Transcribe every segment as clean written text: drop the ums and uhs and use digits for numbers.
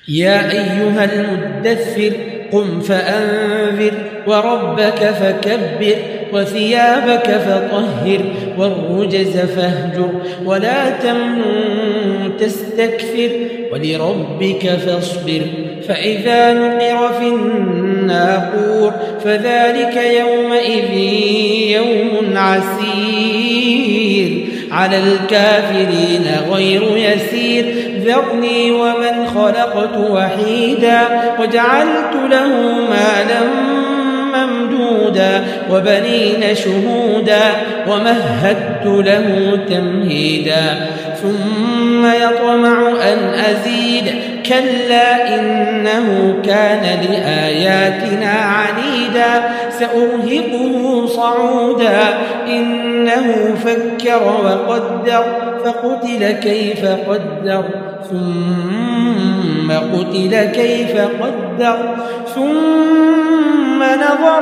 يا أيها المدثر قم فأنذر وربك فكبر وثيابك فطهر والرجز فاهجر ولا تمنن تستكثر ولربك فاصبر فإذا نقر في الناقور فذلك يومئذ يوم عسير على الكافرين غير يسير ذرني ومن خلقت وحيدا وجعلت له مالا ممدودا وبنين شهودا ومهدت له تمهيدا ثم يطمع أن أزيد كلا إنه كان لآياتنا عنيدا سأرهقه صعودا إنه فكر وقدر فقتل كيف قدر ثم قتل كيف قدر ثم نظر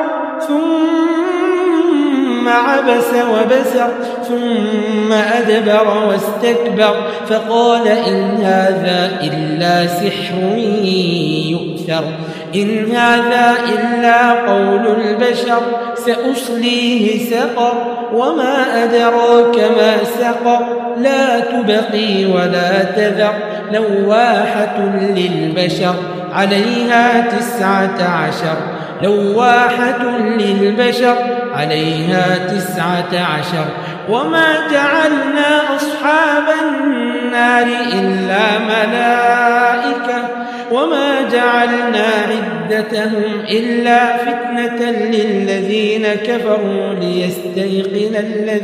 ثم عبس وبسر ثم أدبر واستكبر فقال إن هذا إلا سحر يؤثر إن هذا إلا قول البشر سأصليه سقر وما أدراك ما سقر لا تبقي ولا تذر لواحة للبشر عليها 19 لواحة للبشر عليها 19 وما جعلنا أصحاب النار إلا ملائكة وما جعلنا عدتهم إلا فتنة للذين كفروا ليستيقن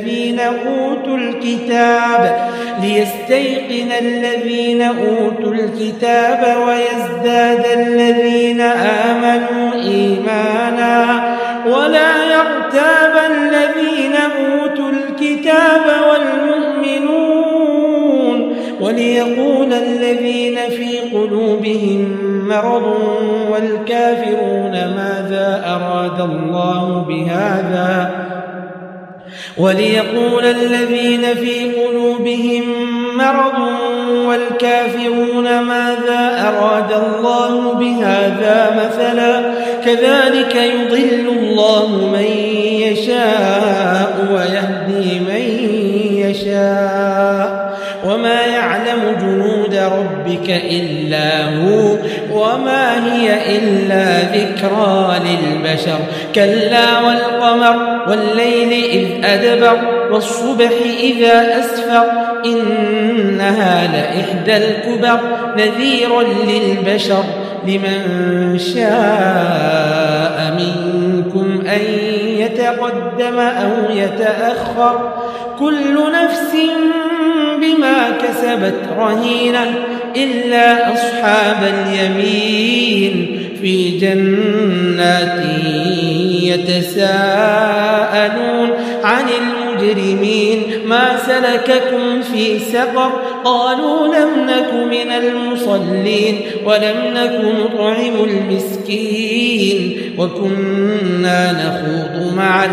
الذين أوتوا الكتاب ويزداد الذين آمنوا إيمانا ولا يرتاب الذين أوتوا الكتاب والمؤمنون وليقول الذين في قلوبهم مرض والكافرون ماذا أراد الله بهذا وليقول الذين في قلوبهم مرض والكافرون ماذا أراد الله بهذا مثلا كذلك يضل الله من يشاء ويهدي من يشاء وما يعلم جنود ربك إلا هو وما هي إلا ذكرى للبشر كلا والقمر والليل إذ أدبر والصبح إذا أسفر إنها لإحدى الكبر نذيرا للبشر لمن شاء منكم أن يتقدم أو يتأخر كل نفس بما كسبت رهينة إلا أصحاب اليمين في جنات يتساءلون عن المجرمين ما سلككم في سقر قالوا لم نك من المصلين ولم نك نطعم المسكين وكنا نخوض مع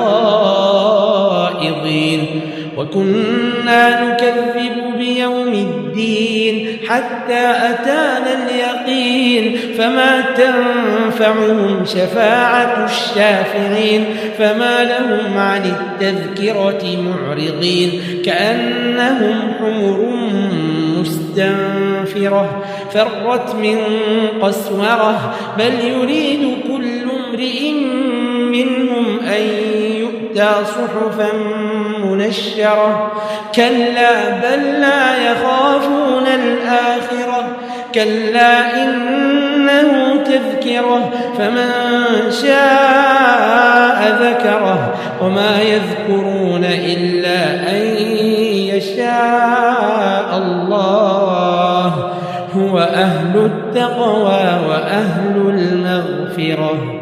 الخائضين وكنا نكذب بيوم الدين حتى أتانا اليقين فما تنفعهم شفاعة الشافعين فما لهم عن التذكرة معرضين كأنهم حمر مستنفرة فرت من قسورة بل يريد كل امرئ منهم أن يؤتى صحفا منشرة كلا بل لا يخافون الآخرة كلا إنه تذكرة فمن شاء ذكره وما يذكرون إلا أن يشاء الله هو أهل التقوى وأهل المغفرة